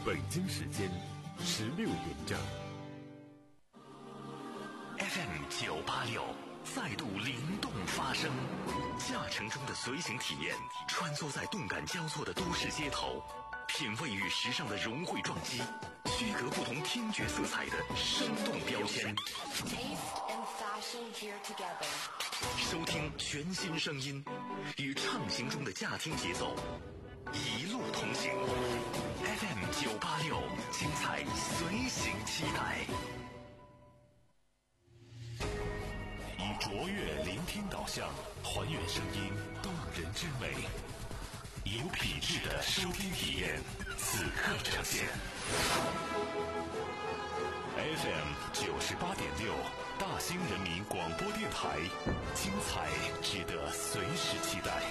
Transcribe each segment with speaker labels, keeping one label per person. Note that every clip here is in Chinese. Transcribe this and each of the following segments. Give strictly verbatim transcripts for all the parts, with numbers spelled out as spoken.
Speaker 1: 北京时间十六点整。
Speaker 2: F M 九八六再度灵动发声，驾乘中的随行体验，穿梭在动感交错的都市街头，品味与时尚的融汇撞击，区隔不同听觉色彩的生动标签。收听全新声音，与畅行中的驾听节奏，一路同行。F M 九八六，精彩随行期待。以卓越聆听导向，还原声音动人之美，有品质的收听体验，此刻呈现。F M 九十八点六，大兴人民广播电台，精彩值得随时期待。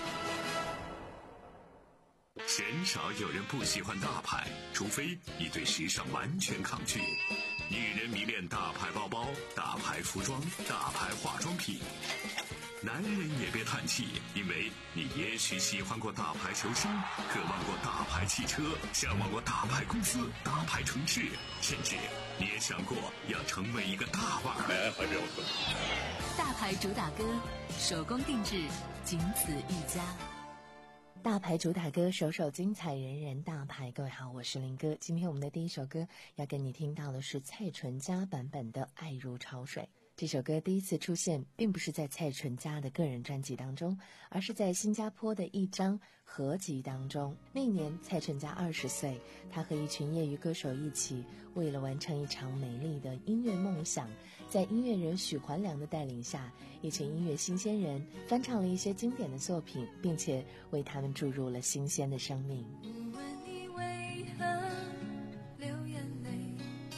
Speaker 2: 鲜少有人不喜欢大牌，除非你对时尚完全抗拒。女人迷恋大牌包包、大牌服装、大牌化妆品。男人也别叹气，因为你也许喜欢过大牌球星，渴望过大牌汽车，向往过大牌公司、大牌城市，甚至你也想过要成为一个大腕儿。还没有
Speaker 3: 大牌主打歌，手工定制，仅此一家。
Speaker 4: 大牌主打歌，首首精彩，人人大牌。各位好，我是林哥。今天我们的第一首歌要跟你听到的是蔡淳佳版本的《爱如潮水》。这首歌第一次出现并不是在蔡淳佳的个人专辑当中，而是在新加坡的一张合集当中。那年蔡淳佳二十岁，他和一群业余歌手一起，为了完成一场美丽的音乐梦想，在音乐人许环良的带领下，一群音乐新鲜人翻唱了一些经典的作品，并且为他们注入了新鲜的生命。
Speaker 5: 不问你为何流眼泪，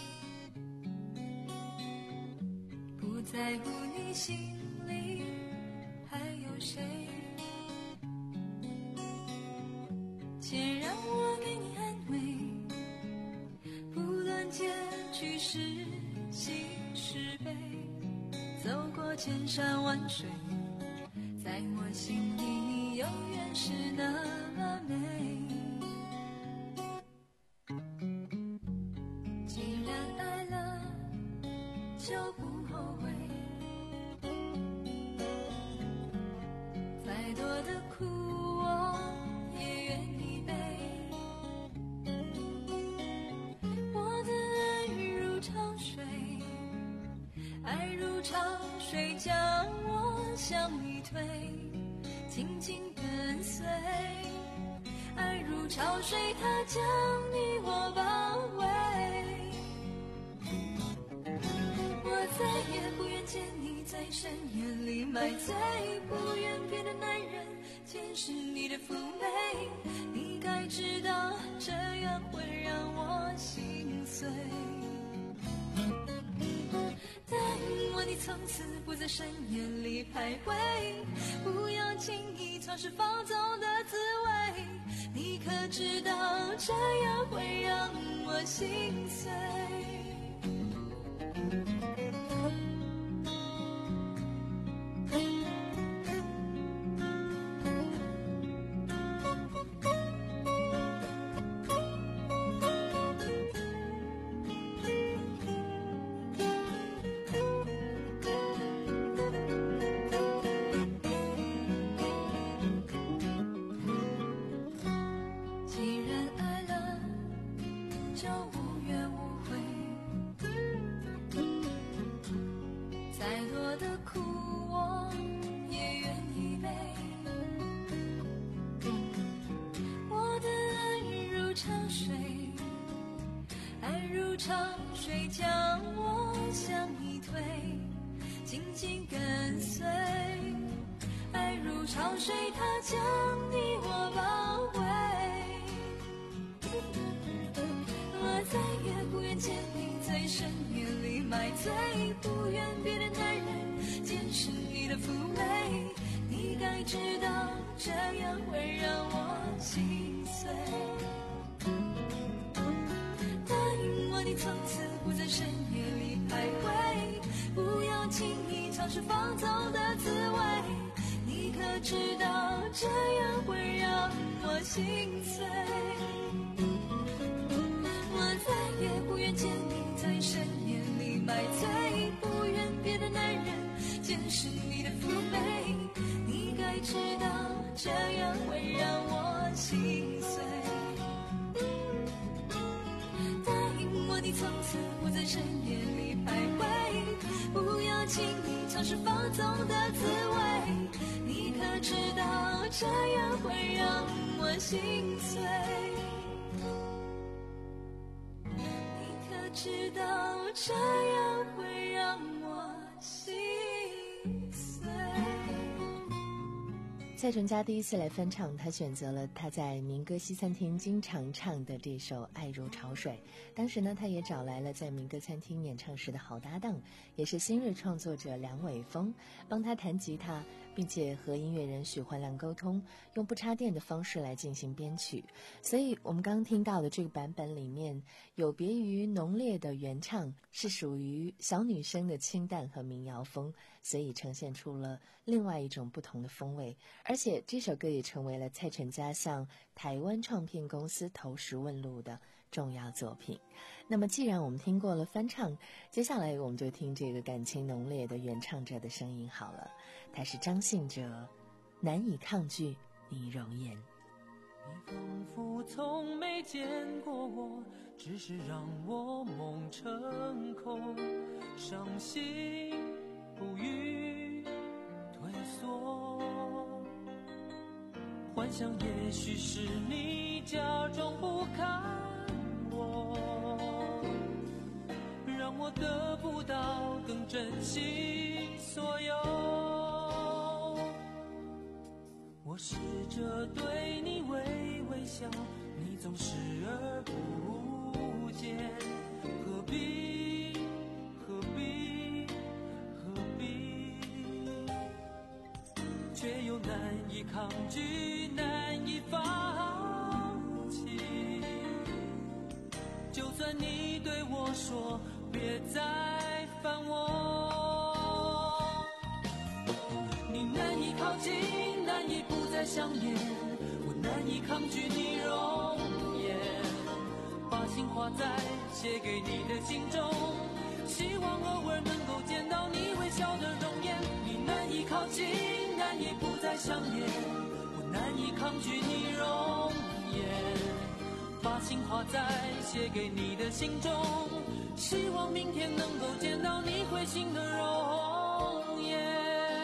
Speaker 5: 不在乎你心里还有谁，且让我给你安慰，不论结局是喜是悲，走过千山万水，在我心里你永远是那么美。既然爱了就不后悔，再多的苦我也愿意背，我的爱如潮水，爱如潮水将我向你推，紧紧跟随，爱如潮水它将你我包围，我再也不愿见你在深夜里买醉，不愿别的男人见识你的妩媚，你该知道这样会让我心碎，答应我你从此不在深夜里徘徊，不要轻易尝试放纵的滋味，你可知道这样会让我心碎。紧紧跟随，爱如潮水它将你我包围，我再也不愿见你在深夜里买醉，不愿别的男人见识你的妩媚，你该知道这样会让我心碎，答应我你从此不在深夜里徘徊，不要轻易尝试放纵的滋味，你可知道这样会让我心碎， 尝试放纵的滋味，你可知道这样会让我心碎？你可知道这样会让我心碎？
Speaker 4: 蔡淳佳第一次来翻唱，他选择了他在民歌西餐厅经常唱的这首《爱如潮水》。当时呢，他也找来了在民歌餐厅演唱时的好搭档，也是新锐创作者梁伟峰，帮他弹吉他，并且和音乐人许怀良沟通，用不插电的方式来进行编曲。所以我们刚刚听到的这个版本里面，有别于浓烈的原唱，是属于小女生的清淡和民谣风，所以呈现出了另外一种不同的风味。而且这首歌也成为了蔡淳佳向台湾唱片公司投石问路的重要作品。那么既然我们听过了翻唱，接下来我们就听这个感情浓烈的原唱者的声音好了。他是张信哲，难以抗拒你容颜。
Speaker 6: 你仿佛从没见过我，只是让我梦成空，伤心不语退缩，幻想也许是你假装不看我，让我得不到更珍惜所有。我试着对你微微笑，你总视而不见，何必何必何必，却又难以抗拒，难以放弃。就算你对我说别再烦我，你难以靠近，难以不再想念，我难以抗拒你容颜，把心画在写给你的信中，希望偶尔能够见到你微笑的容颜。你难以靠近，难以不再想念，我难以抗拒你容颜，把心画在写给你的信中，希望明天能够见到你会心的容颜。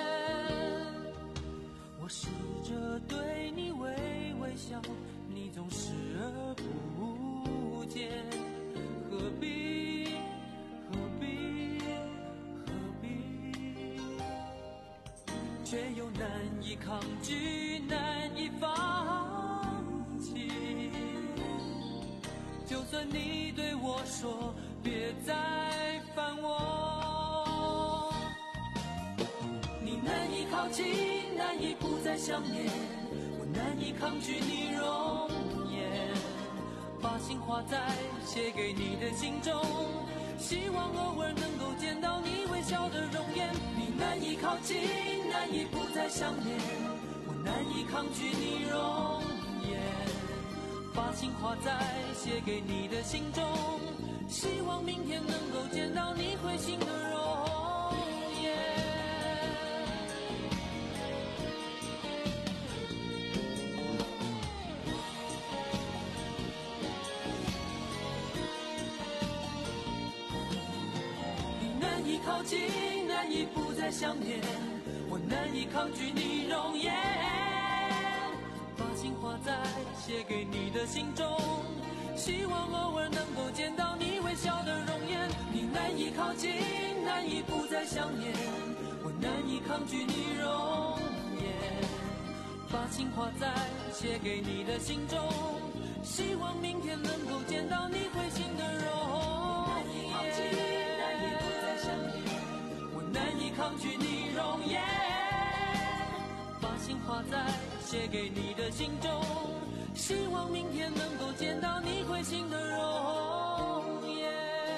Speaker 6: 我试着对你微微笑，你总视而不见，何必何必何必，却又难以抗拒，难以放弃。就算你对我说别再烦我，你难以靠近，难以不再想念，我难以抗拒你容颜，把心画在写给你的信中，希望偶尔能够见到你微笑的容颜。你难以靠近，难以不再想念，我难以抗拒你容颜，把心画在写给你的信中，希望明天能够见到你会心的容颜。你难以靠近，难以不再想念，我难以抗拒你容颜，把心画在写给你的信中，希望偶尔能够见到你微笑的容颜。你难以靠近，难以不再想念，我难以抗拒你容颜，把心画在写给你的信中，希望明天能够见到你会心的容颜。难以不再想念，我难以抗拒你容颜，把心画在写给你的信中，希望明天能够见到你会心的容颜。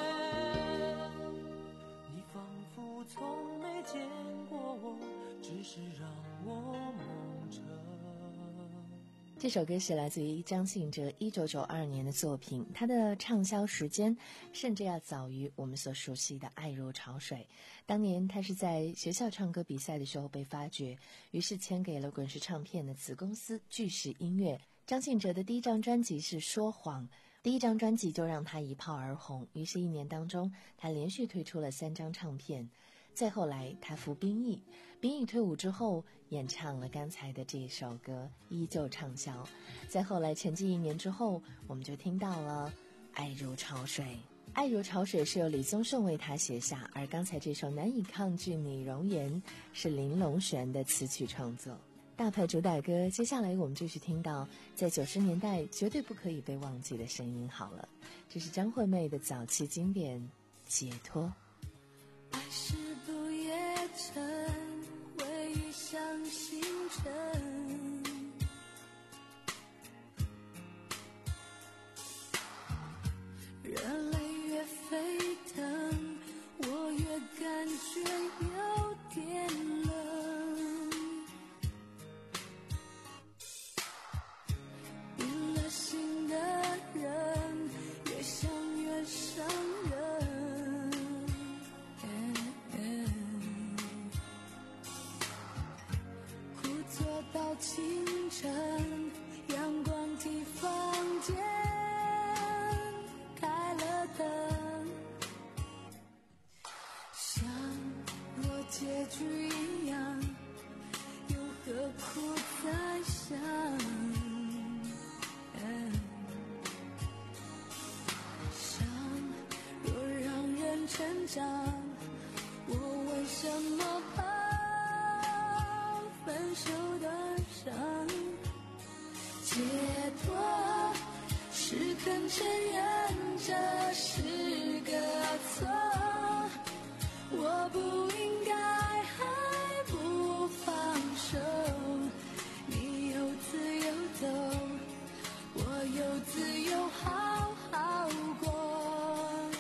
Speaker 6: 你仿佛从没见过我，只是让我梦成。
Speaker 4: 这首歌是来自于张信哲一九九二年的作品，他的畅销时间甚至要早于我们所熟悉的《爱如潮水》。当年他是在学校唱歌比赛的时候被发掘，于是签给了滚石唱片的子公司巨石音乐。张信哲的第一张专辑是《说谎》，第一张专辑就让他一炮而红，于是一年当中他连续推出了三张唱片。 再后来他服兵役，兵役退伍之后演唱了刚才的这首歌，依旧畅销。再后来沉寂一年之后，我们就听到了爱如潮水。爱如潮水是由李宗盛为他写下，而刚才这首难以抗拒你容颜是林隆璇的词曲创作。大牌主打歌，接下来我们继续听到在九十年代绝对不可以被忘记的声音。好了，这是张惠妹的早期经典《解脱》。
Speaker 5: 爱是不夜城，唯一像星辰，人类越沸腾，我越感觉有点冷。冰了心的人，越想越伤人。枯坐到清晨，阳光替房间开了灯，像若结局一样，又何苦再想？伤若让人成长，我为什么怕分手的伤？解脱是肯承认这是个错，我不应该还不放手。你有自由走，我有自由好好过。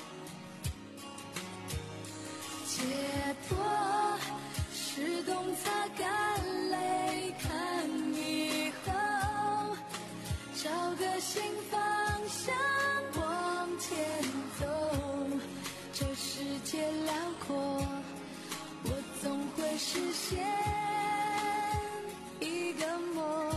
Speaker 5: 解脱是懂擦干泪，看以后找个新方向往前走。这世界辽阔，我总会实现一个梦。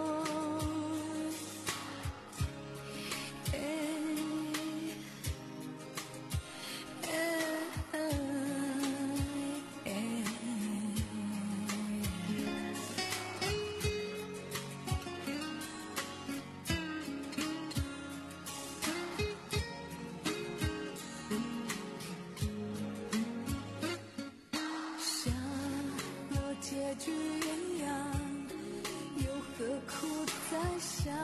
Speaker 5: 结局一样，又何苦再想？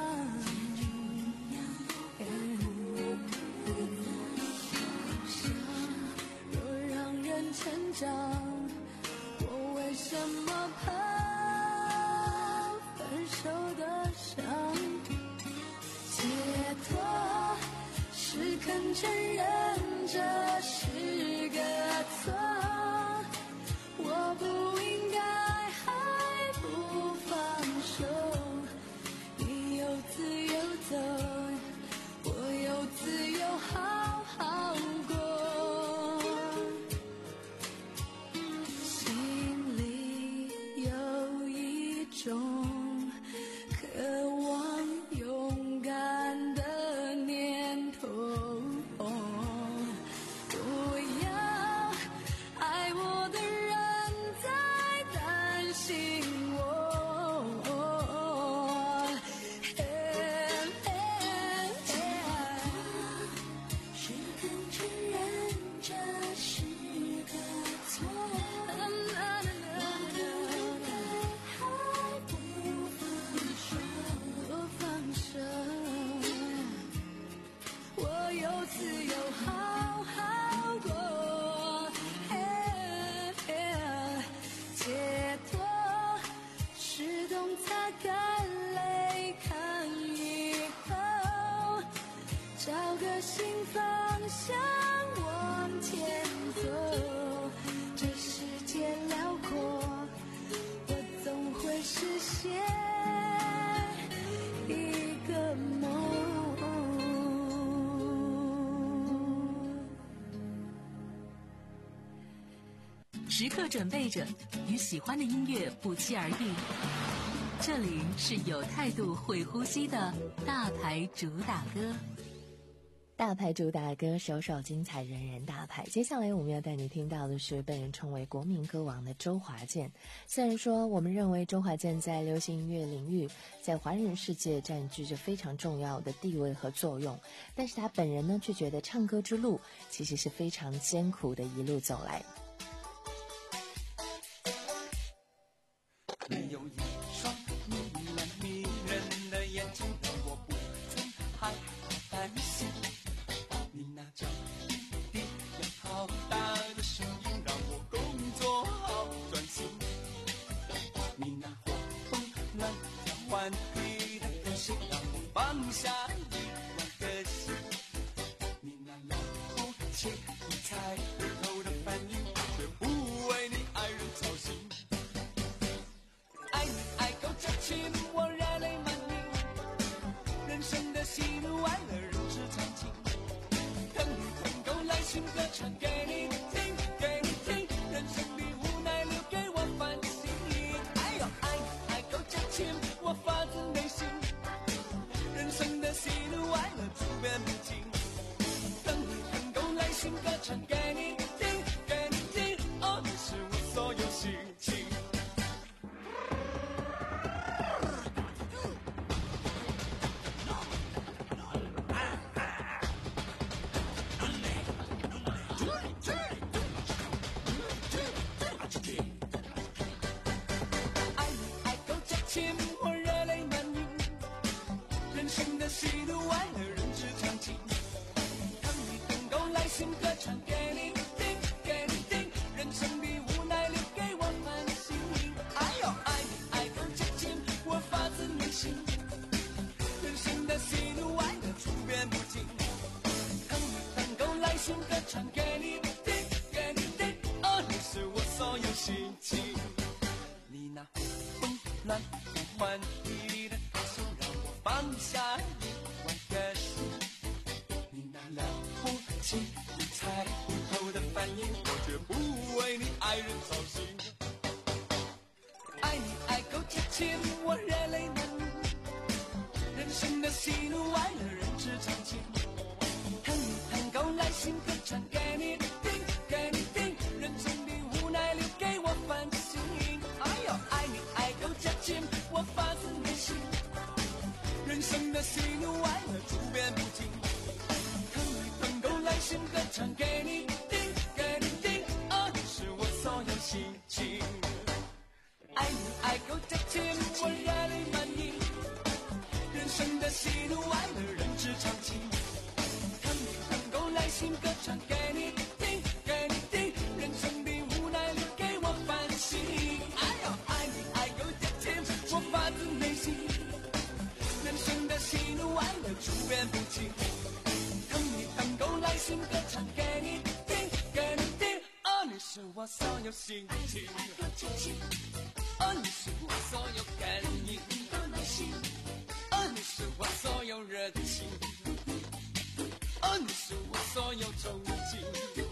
Speaker 5: 伤若让人成长，我为什么怕分手的伤？解脱是肯承认这是个错，我不应该还不放手。你有自由走，我有自由好好过。心里有一种渴望勇敢的念头，不要爱我的人在担心我，是肯承认这是个错，我还不放手，不放手，我有自由好好过。解脱是懂擦干泪，看以后找个新方向往前走。这世界辽阔，我总会实现一个梦。
Speaker 3: 时刻准备着，与喜欢的音乐不期而遇。这里是有态度、会呼吸的大牌主打歌。
Speaker 4: 大牌主打歌，首首精彩，人人大牌。接下来我们要带你听到的是被人称为国民歌王的周华健。虽然说我们认为周华健在流行音乐领域在华人世界占据着非常重要的地位和作用，但是他本人呢却觉得唱歌之路其实是非常艰苦的一路走来。
Speaker 7: 你有一双迷人迷人的眼睛，让我不曾害怕担心。你那叫滴滴呀好大的声音，让我工作好专心。你那活蹦乱跳顽皮的个性，让我放下一万个心。你那了不起一猜回头的反应，却不为你爱人操心。爱你爱够这情，我热泪满盈。人生的喜怒哀乐，人之常情。疼你疼够来信歌唱给你听，给你听。人生的无奈留给我反省。哎呦，爱你爱够这情，我发自内心。人生的喜怒哀乐处变不惊。疼你疼够来信歌唱给你听，给你听。哦，你是我所有心情。喜怒哀乐，人之常情。疼你疼够来信歌唱给你听，给你听。人生的无奈留给我反省。哎呦，爱你爱够这情，我发自内心。人生的喜怒哀乐处变不惊。疼你疼够来信歌唱给你听，给你听。哦，你是我所有心情。你那活蹦乱跳顽皮的个性，让我放下一万个心。你那了不起你猜不透的反应，我绝不为你爱人操心。爱你爱够这情，我热泪满盈。人生的喜怒哀乐，人之常情。疼你疼够来信歌唱给你听，给你听。人生的无奈留给我反省。哎呦，爱你爱够这情，我发自内心。人生的喜怒哀乐处变不惊。疼你疼够来信歌唱给你听，给你听。哦，你是我所有心情。爱你爱够这情，我热泪满盈。人生的喜怒哀乐，人之常情。疼你疼够来信歌唱给你听，给你听。人生的无奈留给我反省。哎呦，爱你爱够这情，我发自内心。人生的喜怒哀乐处变不惊。疼你疼够来信歌唱给你听，给你听。哦，你是我所有心情。哦，你是我所有感应。哦，你是我所有热情。哦，你是我所有憧憬。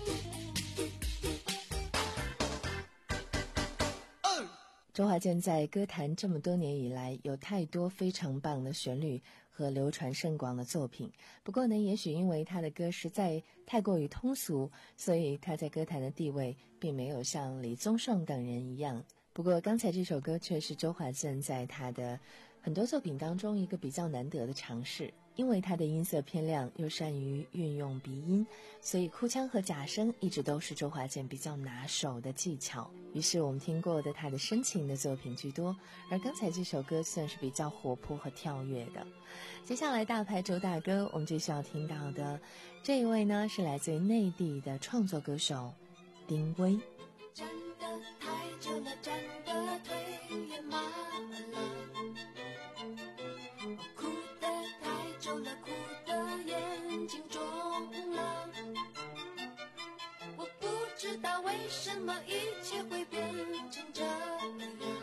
Speaker 4: 周华健在歌坛这么多年以来，有太多非常棒的旋律和流传甚广的作品。不过呢，也许因为他的歌实在太过于通俗，所以他在歌坛的地位并没有像李宗盛等人一样。不过刚才这首歌却是周华健在他的很多作品当中一个比较难得的尝试。因为他的音色偏亮，又善于运用鼻音，所以哭腔和假声一直都是周华健比较拿手的技巧。于是我们听过的他的深情的作品居多，而刚才这首歌算是比较活泼和跳跃的。接下来大牌周大哥，我们继续要听到的这一位呢，是来自于内地的创作歌手丁薇。
Speaker 5: 站得太久了，站得腿也麻了，哭得太久了，哭得眼睛肿了。我不知道为什么一切会变成这样，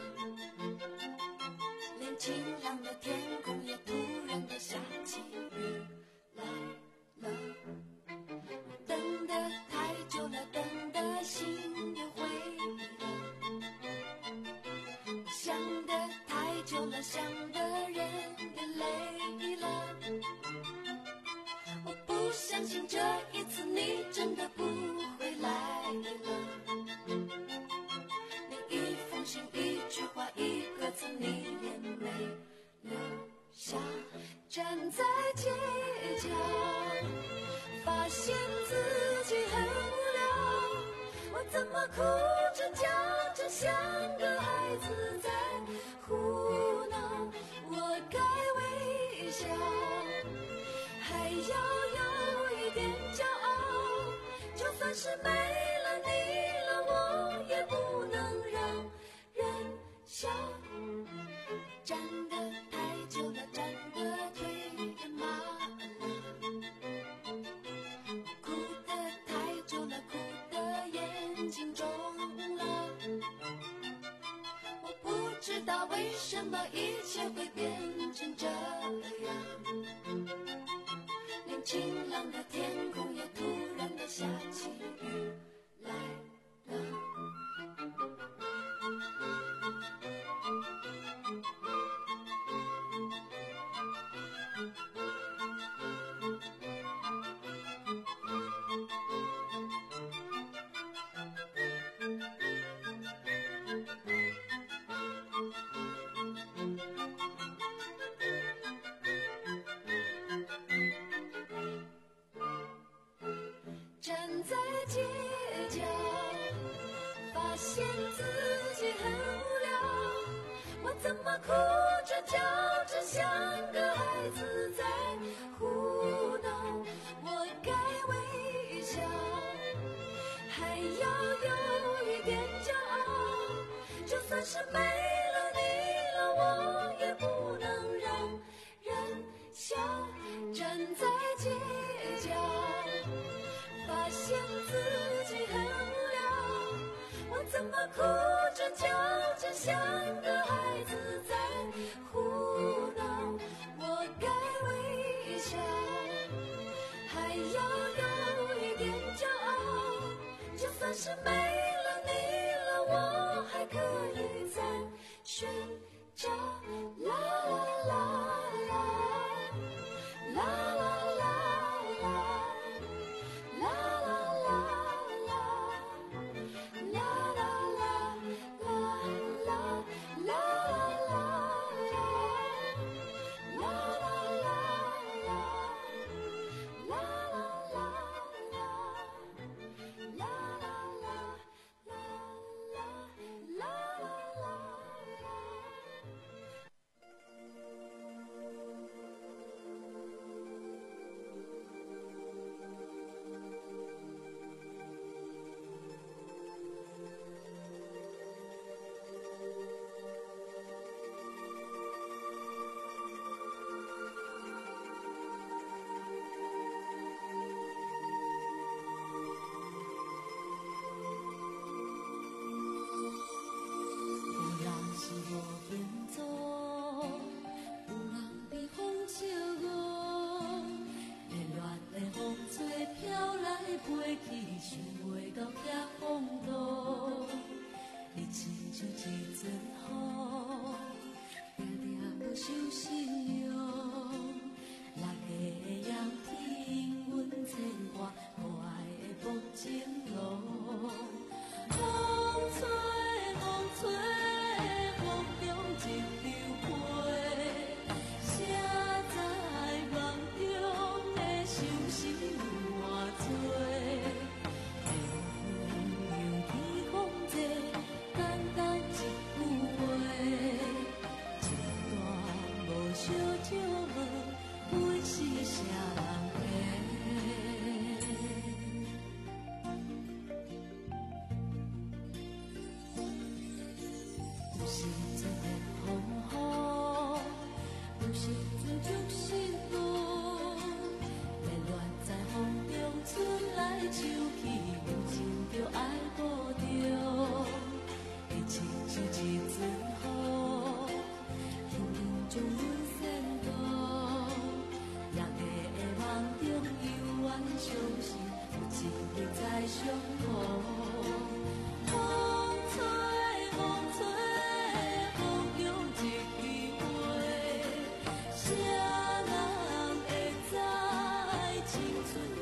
Speaker 5: 连晴朗的天空也突然的下起雨来了。等得太久了，等得心也灰了，想得太久了，想的人也累了。我不相信这一次你真的不会来了。你一封信一句话一个字你也没留下，站在街角发现自己很无聊，我怎么哭着叫着像个孩子在胡闹，我该微笑还要有一点骄傲，就算是没了你了我也不能让人笑，站得太久了站得腿也麻了，哭得太久了哭得眼睛肿了，我不知道为什么一切会变成这样，连晴朗的天空也突然的下起雨来了。站在街角发现自己很无聊，我怎么哭着叫着像个孩子在胡闹，我该微笑还要有一点骄傲，就算是没了你了我也不能让人笑，站在街角发现自己很无聊，我怎么哭着叫着像个孩子在胡闹，我该微笑还要有一点骄傲，就算是没了你了我还可以再寻找，啦啦啦啦啦啦啦啦啦啦啦啦青春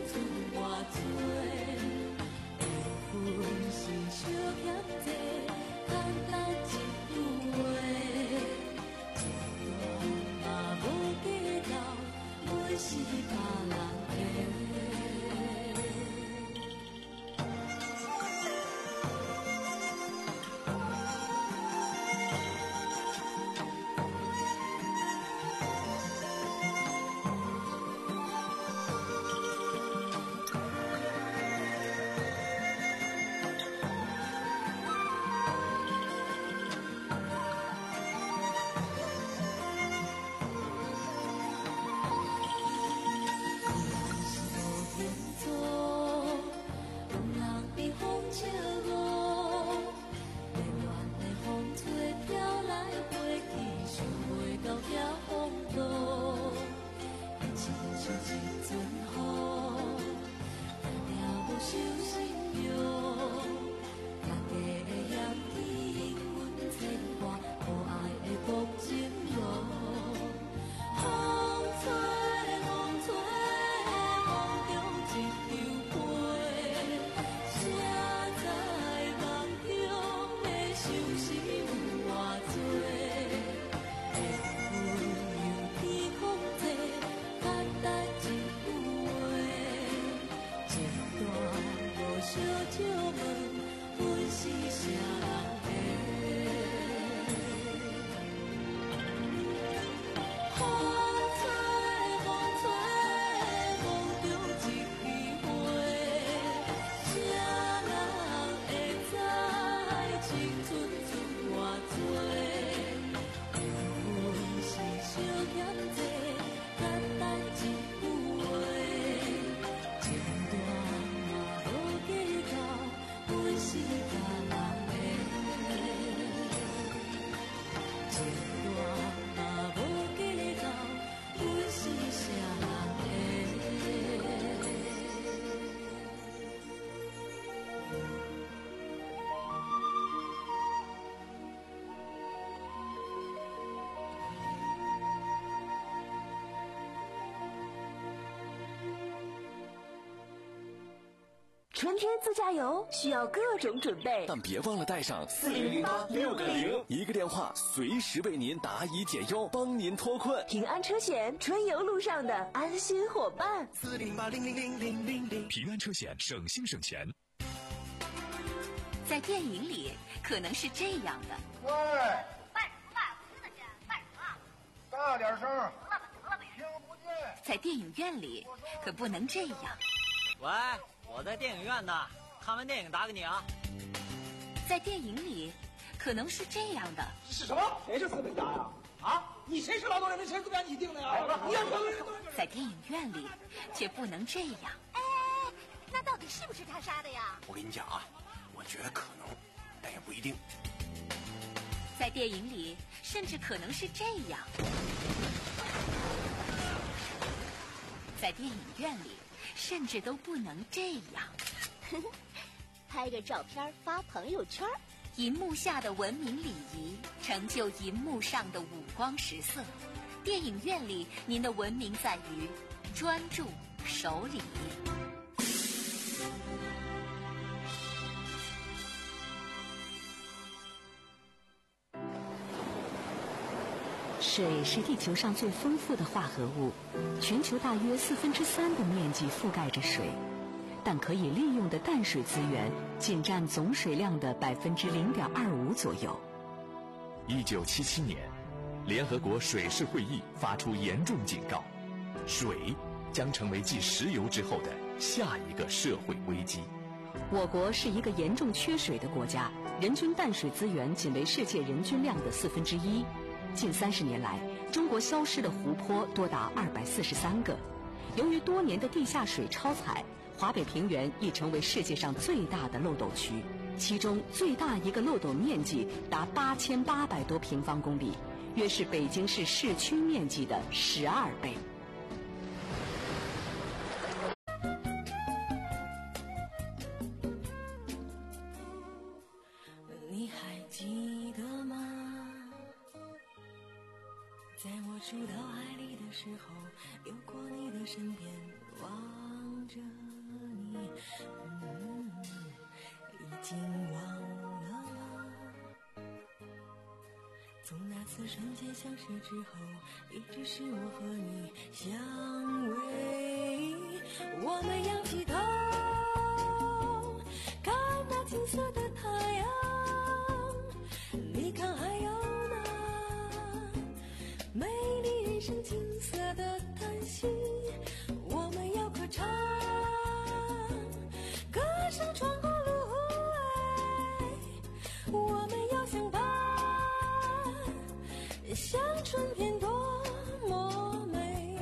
Speaker 5: 小借问，阮是啥人的？风吹风吹，梦中一枝花，谁人会知青春剩偌多？阮是小欠债，简单一句话，情大嘛无计较，阮是家人的。情大嘛无计较，阮是啥人的？
Speaker 8: 春天自驾游需要各种准备，
Speaker 9: 但别忘了带上四零零八六个零，一个电话随时为您答疑解忧，帮您脱困。
Speaker 8: 平安车险，春游路上的安心伙伴。
Speaker 7: 四零八零零零零零零，
Speaker 2: 平安车险，省心省钱。
Speaker 3: 在电影里可能是这样的，
Speaker 10: 喂，
Speaker 11: 卖什么卖？我听得见，卖什么？
Speaker 10: 大点声，
Speaker 11: 得了吧，得了吧，
Speaker 10: 听不见。
Speaker 3: 在电影院里可不能这样。
Speaker 12: 喂，我在电影院呢，看完电影打给你啊。
Speaker 3: 在电影里可能是这样的。
Speaker 10: 是什么？谁是资本家呀？啊，你谁是劳动人民？谁资本家你定的呀？你要
Speaker 3: 在电影院里却不能这样。
Speaker 11: 哎，那到底是不是他杀的呀？
Speaker 13: 我跟你讲啊，我觉得可能，但也不一定。
Speaker 3: 在电影里甚至可能是这样。在电影院里甚至都不能这样。
Speaker 11: 拍个照片发朋友圈。
Speaker 3: 银幕下的文明礼仪，成就银幕上的五光十色。电影院里，您的文明在于专注、守礼。
Speaker 14: 水是地球上最丰富的化合物，全球大约四分之三的面积覆盖着水，但可以利用的淡水资源仅占总水量的百分之零点二五左右。
Speaker 1: 一九七七年，联合国水事会议发出严重警告，水将成为继石油之后的下一个社会危机。
Speaker 14: 我国是一个严重缺水的国家，人均淡水资源仅为世界人均量的四分之一。近三十年来，中国消失的湖泊多达二百四十三个。由于多年的地下水超采，华北平原已成为世界上最大的漏斗区，其中最大一个漏斗面积达八千八百多平方公里，约是北京市市区面积的十二倍。
Speaker 5: 你还记得吗？在我触到海里的时候，游过你的身边，望着你，嗯，已经忘了吗？从那次瞬间相识之后，一直是我和你相偎。我们仰起头，看那金色的太阳，你看还有美丽人生金色的叹息，我们要歌唱，歌声穿过芦苇，我们要相伴，像春天多么美。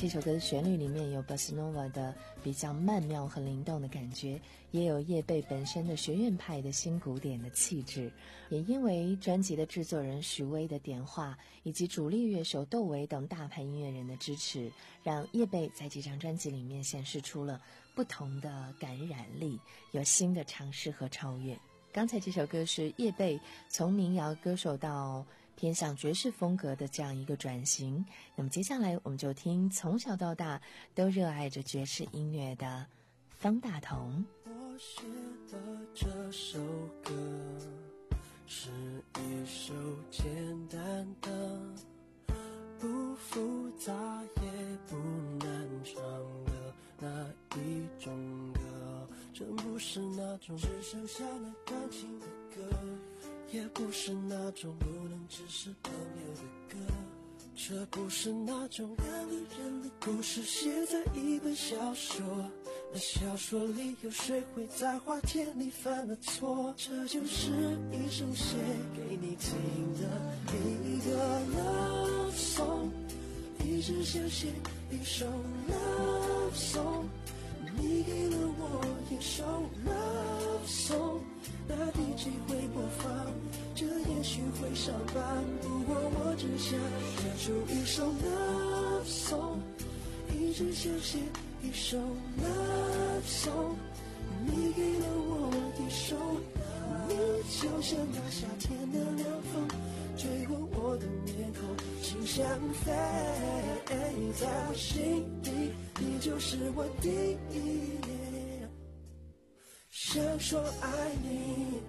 Speaker 4: 这首歌的旋律里面有 Bossa Nova 的比较曼妙和灵动的感觉，也有叶蓓本身的学院派的新古典的气质。也因为专辑的制作人许巍的点化，以及主力乐手窦唯等大牌音乐人的支持，让叶蓓在这张专辑里面显示出了不同的感染力，有新的尝试和超越。刚才这首歌是叶蓓从民谣歌手到偏向爵士风格的这样一个转型。那么接下来我们就听从小到大都热爱着爵士音乐的方大同。
Speaker 15: 我写的这首歌是一首简单的，不复杂也不难唱的那一种歌，真不是那种只剩下了感情的歌，也不是那种不能只是朋友的歌，这不是那种两个人的故事写在一本小说，那小说里有谁会在花田里犯了错，这就是一首写给你听的一个 love song， 一直想写一首 love song， 你给了我一首 love song，那 D J 会播放，这也许会上班，不过我只想写出一首 love song， 一直想写一首 love song， 你给了我一首，你就像那夏天的凉风，吹过我的面孔，心想飞，在我心底，你就是我第一恋，想说爱你。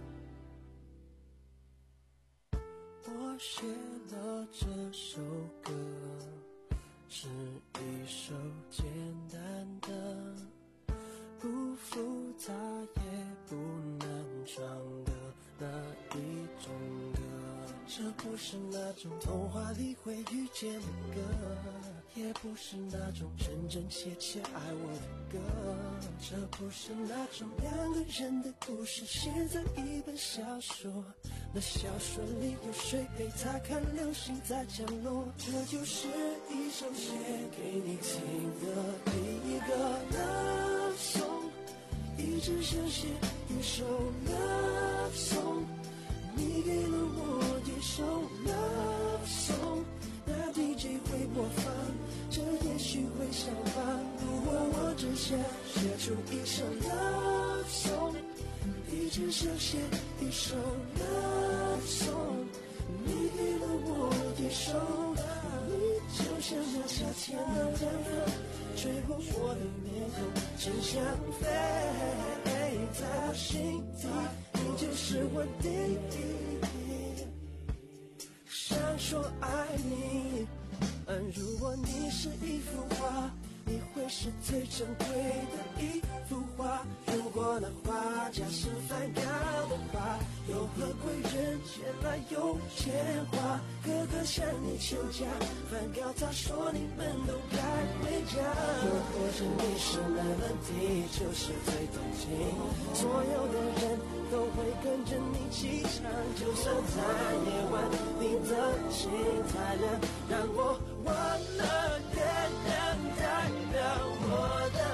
Speaker 15: 我写了这首歌，是一首简单的，不复杂也不难唱的那一种歌，这不是那种童话里会遇见的歌，也不是那种真真切切爱我的歌，这不是那种两个人的故事写在一本小说，那小说里有谁陪他看流星在降落，这就是一首写给你听的第一个 love song， 一直想写一首 love song， 你给了我一首 love song， 那 D J 会播放，这也许会上班，不过我只想写出一首 love song， 一直想写一首 love song， 你给了我一首，你就像那夏天的凉风，吹过我的面孔，真想飞，在我心底，你就是我第一，想说爱你。嗯，如果你是一幅画，你会是最珍贵的一幅画，如果那画家是梵高的话，又何贵人前来有钱花，哥哥向你求嫁，梵高他说你们都该回家，又或者你是 melody 就是最动情，所有的人都会跟着你起唱，就算在夜晚你的心太亮，让我忘了月亮代表我的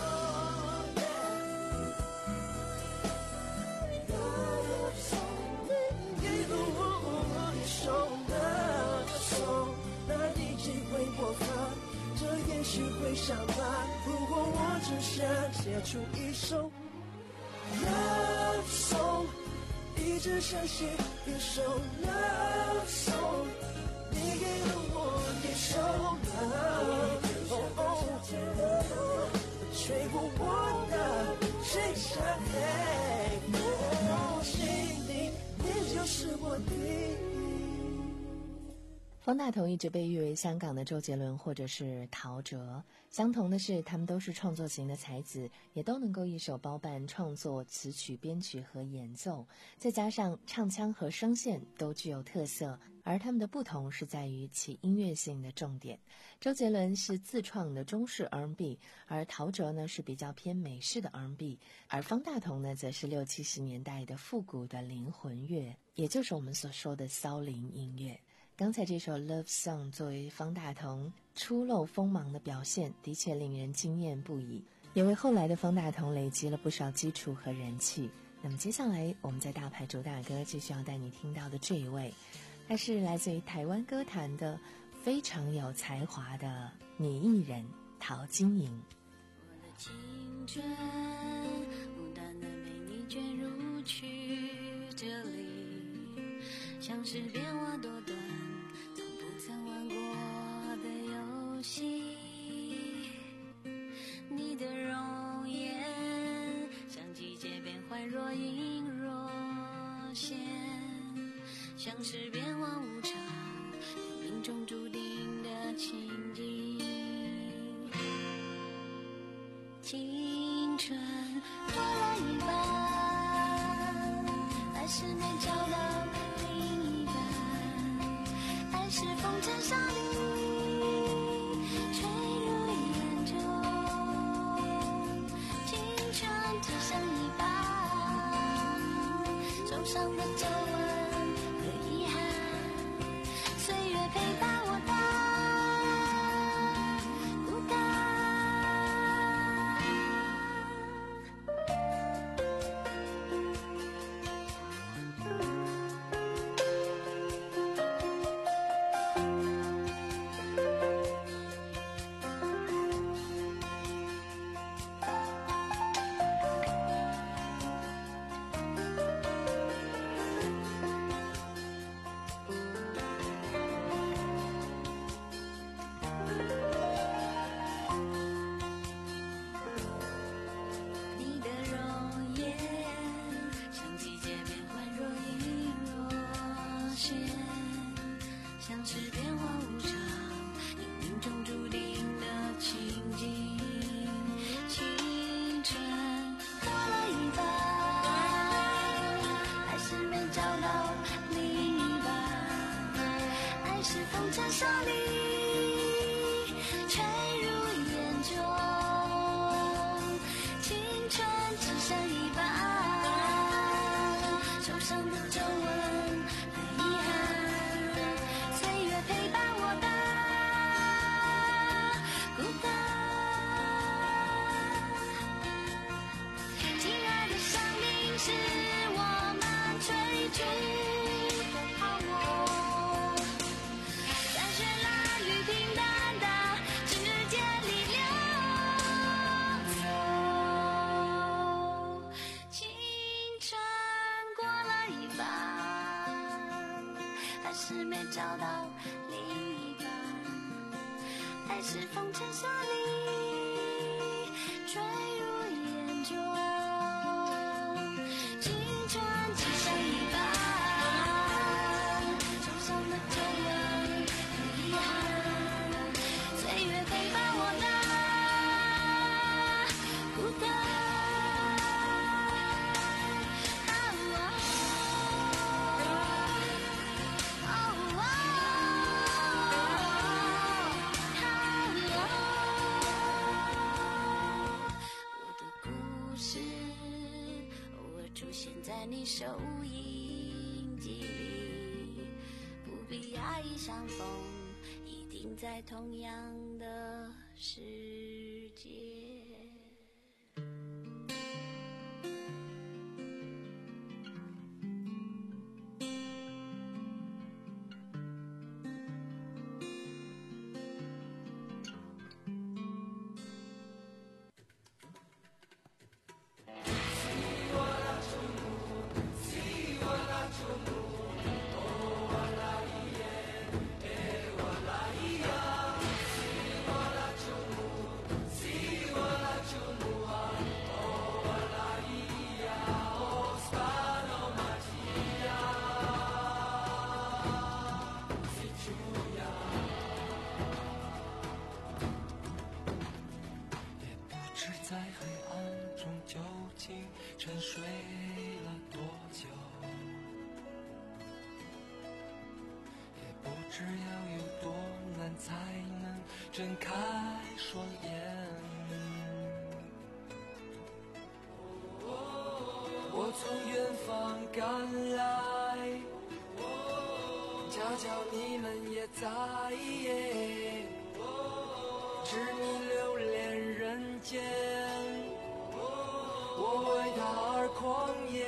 Speaker 15: 给了我一首 love song， 那 D J 会播放，这也许会上班，不过我只想写出一首 love song， 一直想写一首 love song， 你给了我一首 love song， 吹过我的谁想黑，我心里你就是我的。
Speaker 4: 方大同一直被誉为香港的周杰伦或者是陶喆，相同的是他们都是创作型的才子，也都能够一手包办创作、词曲、编曲和演奏，再加上唱腔和声线都具有特色，而他们的不同是在于其音乐性的重点。周杰伦是自创的中式 R and B， 而陶喆呢是比较偏美式的 R and B， 而方大同呢则是六七十年代的复古的灵魂乐，也就是我们所说的骚灵音乐。 刚才这首 Love Song 作为方大同初露锋芒的表现，的确令人惊艳不已，也为后来的方大同累积了不少基础和人气。那么接下来我们在大牌主打歌继续要带你听到的这一位，他是来自于台湾歌坛的非常有才华的女艺人陶晶莹。
Speaker 5: 我的青春无端的被你卷入曲折里，像是变化多端从不曾玩过的游戏。你的容颜像季节变换，若隐若现，像是变化无常，有命中注定的情景。青春过了一半，还是没找到另一半，爱是风尘沙砾吹入眼中，青春只剩一半，手上的皱纹和遗憾，岁月陪伴我到孤单。像是变化无常，有命中注定的情景。青春过了一半，还是没找到另一半，爱是风尘沙砾吹入眼中，青春只剩一半，手上的皱纹和遗憾，岁月陪伴我的孤单。亲爱的生命是我们追逐的泡沫，在绚烂与平淡的之间里流走。青春过了一半，还是没找到另一半，爱是风尘沙砾吹入眼中，青春只剩一半，手上的皱纹和遗憾，岁月陪伴我的孤单。在你收音机里，不必压抑相逢，一定在同样的世界。
Speaker 15: 沉睡了多久，也不知要有多难才能睁开双眼。我从远方赶来，家
Speaker 7: 叫你们也在意，痴迷留恋人间，我为他而狂野。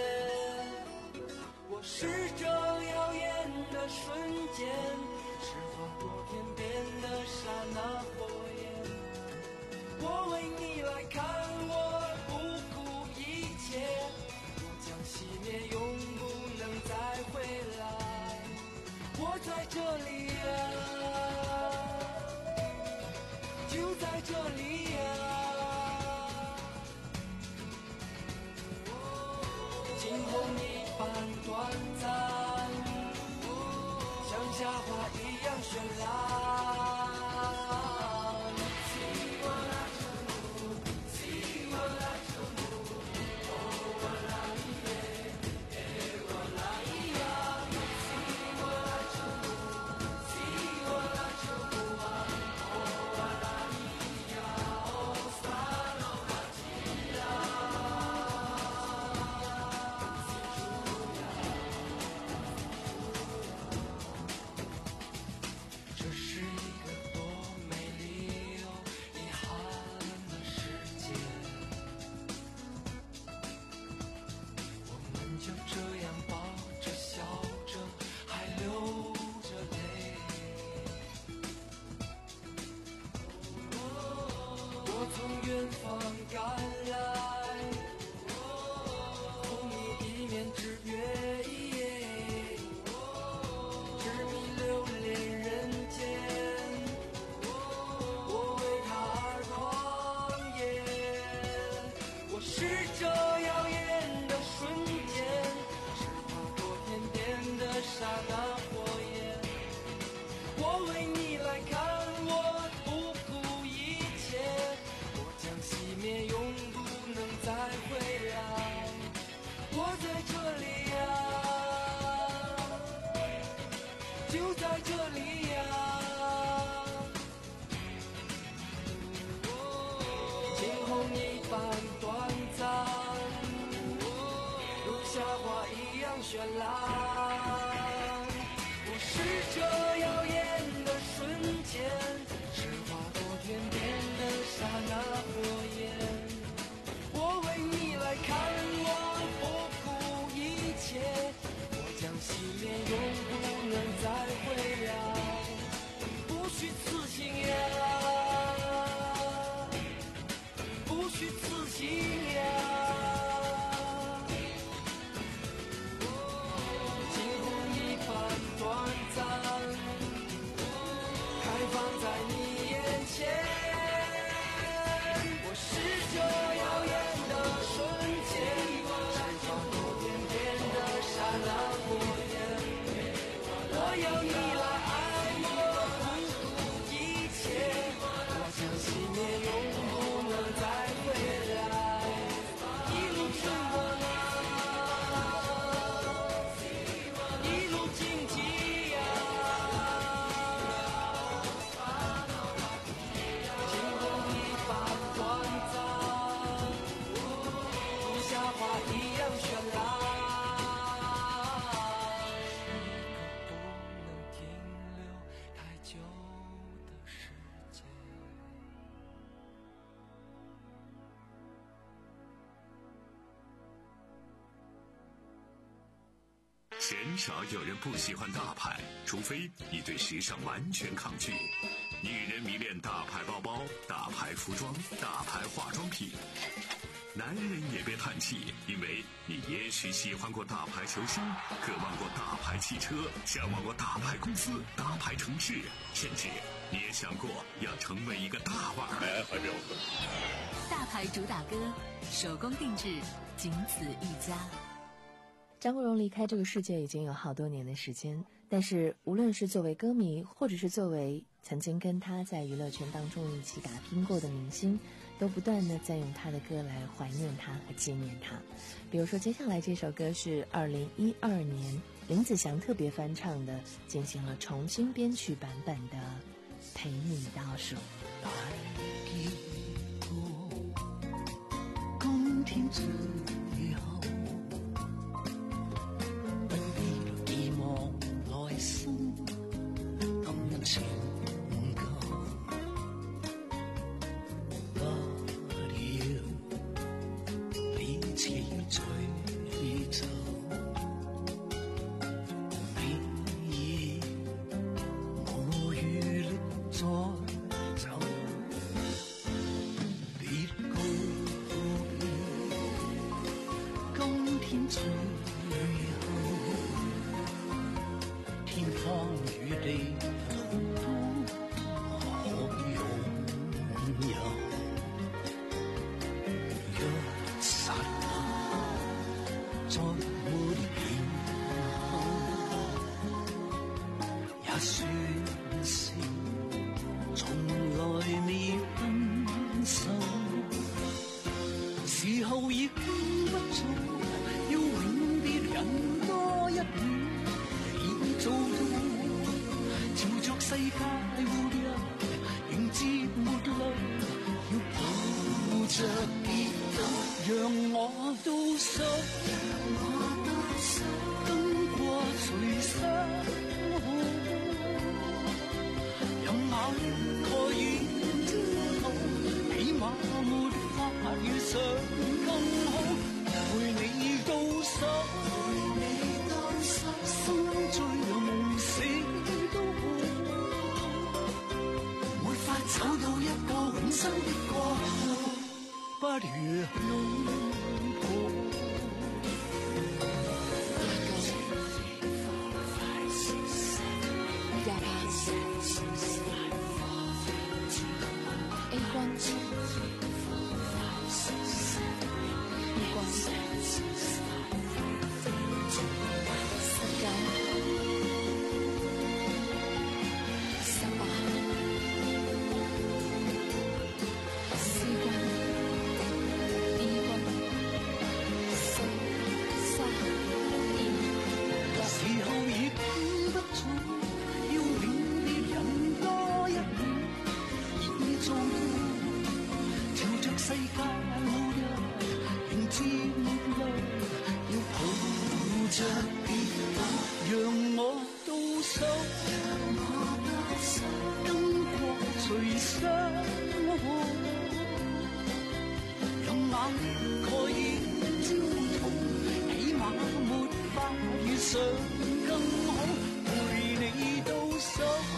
Speaker 7: 我是这耀眼的瞬间，是划过天边的刹那火焰。我为你来看，我不顾一切，我将熄灭，永不能再回来。我在这里啊，就在这里啊，惊鸿一般短暂，像夏花一样绚烂。绚烂，我是这耀眼的瞬间，是划过天边的刹那火焰。我为你来看，我不顾一切，我将熄灭，永不能再回来。不虚此行呀，不虚此行呀。
Speaker 2: 鲜少有人不喜欢大牌，除非你对时尚完全抗拒。女人迷恋大牌包包、大牌服装、大牌化妆品。男人也别叹气，因为你也许喜欢过大牌球星，渴望过大牌汽车，向往过大牌公司、大牌城市，甚至你也想过要成为一个大腕儿。哎，怀表哥，
Speaker 3: 大牌主打歌，手工定制，仅此一家。
Speaker 4: 张国荣离开这个世界已经有好多年的时间，但是无论是作为歌迷，或者是作为曾经跟他在娱乐圈当中一起打拼过的明星，都不断的在用他的歌来怀念他和纪念他。比如说接下来这首歌是二零一二年林子祥特别翻唱的，进行了重新编曲版本的《陪你倒数》。
Speaker 16: 今天最後，不必期望來生。
Speaker 15: 情夠，不了彼此要醉酒，你已無餘力再走，別告別，今天最後，天荒與地都可擁有，一剎那再沒以後，也算是從來未分手。時候已經不早，要永別人多一秒，已做到朝着世界末日，迎接末路，要抱着跌倒，讓我倒數，經過隨生活，讓眼蓋掩焦土，起碼沒法遇上更好，陪你倒數，心醉夢死都好，沒法找到一個永生的國度，不如擁抱。
Speaker 4: A 光之一光四九十八四光一光四三二
Speaker 15: 時候已經不早，要永別人多一秒，已做到朝着世界末日，迎接末路，要抱着跌倒，讓我倒數，經過隨生活，讓眼蓋掩焦土，起碼沒法遇上更好，陪你倒數，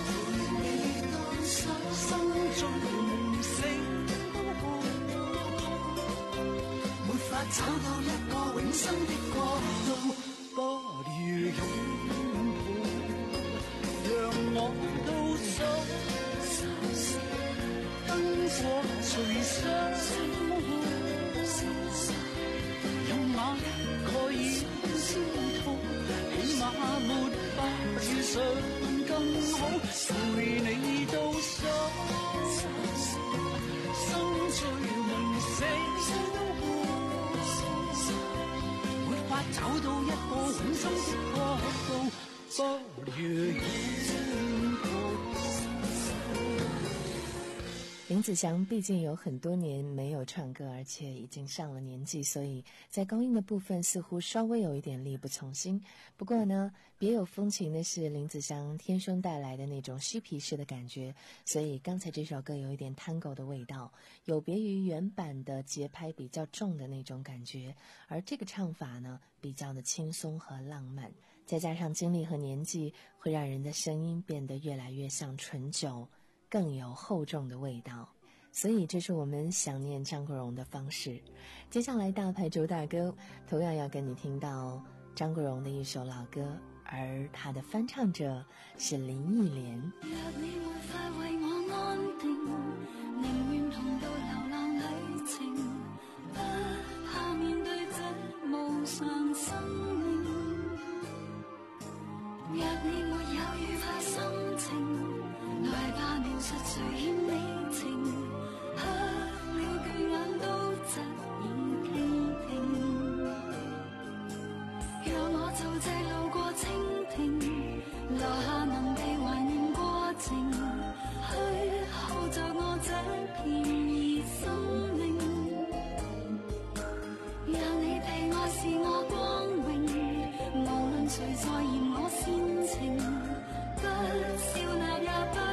Speaker 15: 心醉夢死都好，沒法找到一個永生的國度，不如擁抱，讓我倒數，經過隨生活，讓眼蓋掩焦土，起碼沒法遇上更好，陪你倒數，心醉夢死都好，沒法找到一個永生的國度，不如擁抱。
Speaker 4: 林子祥毕竟有很多年没有唱歌，而且已经上了年纪，所以在高音的部分似乎稍微有一点力不从心。不过呢，别有风情的是林子祥天生带来的那种嬉皮士的感觉，所以刚才这首歌有一点 tango 的味道，有别于原版的节拍比较重的那种感觉，而这个唱法呢比较的轻松和浪漫，再加上经历和年纪，会让人的声音变得越来越像醇酒，更有厚重的味道，所以这是我们想念张国荣的方式。接下来大牌主打歌同样要跟你听到张国荣的一首老歌，而他的翻唱者是林忆莲。
Speaker 5: 若你沒法為我安定，寧願同到流浪旅程，不怕面對這無常生命。若你沒有愉快心情，來吧描述誰欠你情，黑了巨眼都疾然傾聽，讓我做這路過蜻蜓，留下能被懷念過程，去耗着我這片兒生命，讓你被愛是我光榮，無論誰在嫌我煽情，不笑納也不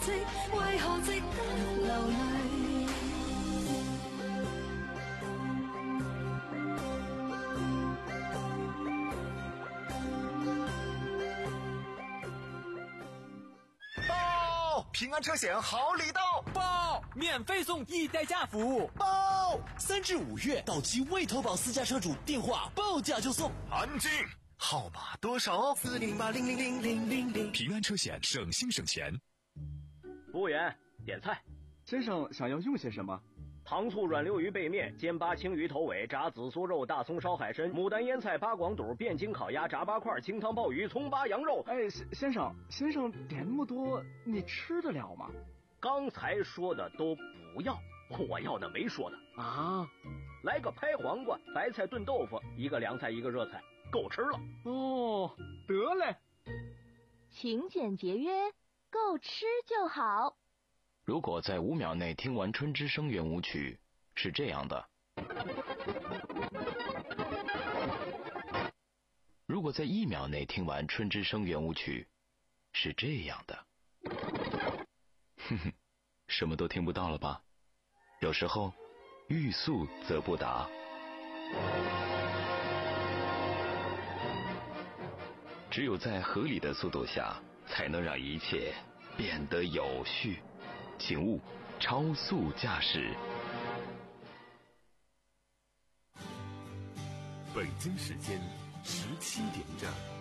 Speaker 5: 跡，為何值得流淚？
Speaker 16: 报！平安车险好礼到！
Speaker 17: 报！免费送易代驾服务！
Speaker 16: 报！三至五月到期未投保私家车主电话报价就送。安静。号码多少？四零八零零零零零零。
Speaker 1: 平安车险，省心省钱。
Speaker 18: 服务员，点菜。
Speaker 19: 先生想要用些什么？
Speaker 18: 糖醋软溜鱼背面、煎八青鱼头尾、炸紫苏肉、大葱烧海参、牡丹腌菜、八广肚、汴京烤鸭、炸八块、清汤鲍鱼、葱八羊肉。
Speaker 19: 哎，先生，先生点那么多，你吃得了吗？
Speaker 18: 刚才说的都不要，我要的没说的
Speaker 19: 啊。
Speaker 18: 来个拍黄瓜、白菜炖豆腐，一个凉菜，一个热菜。够吃了
Speaker 19: 哦，得嘞。
Speaker 8: 勤俭节约，够吃就好。
Speaker 20: 如果在五秒内听完《春之声》圆舞曲，是这样的；如果在一秒内听完《春之声》圆舞曲，是这样的。哼哼，什么都听不到了吧？有时候，欲速则不达。只有在合理的速度下，才能让一切变得有序。请勿超速驾驶。
Speaker 1: 北京时间十七点整。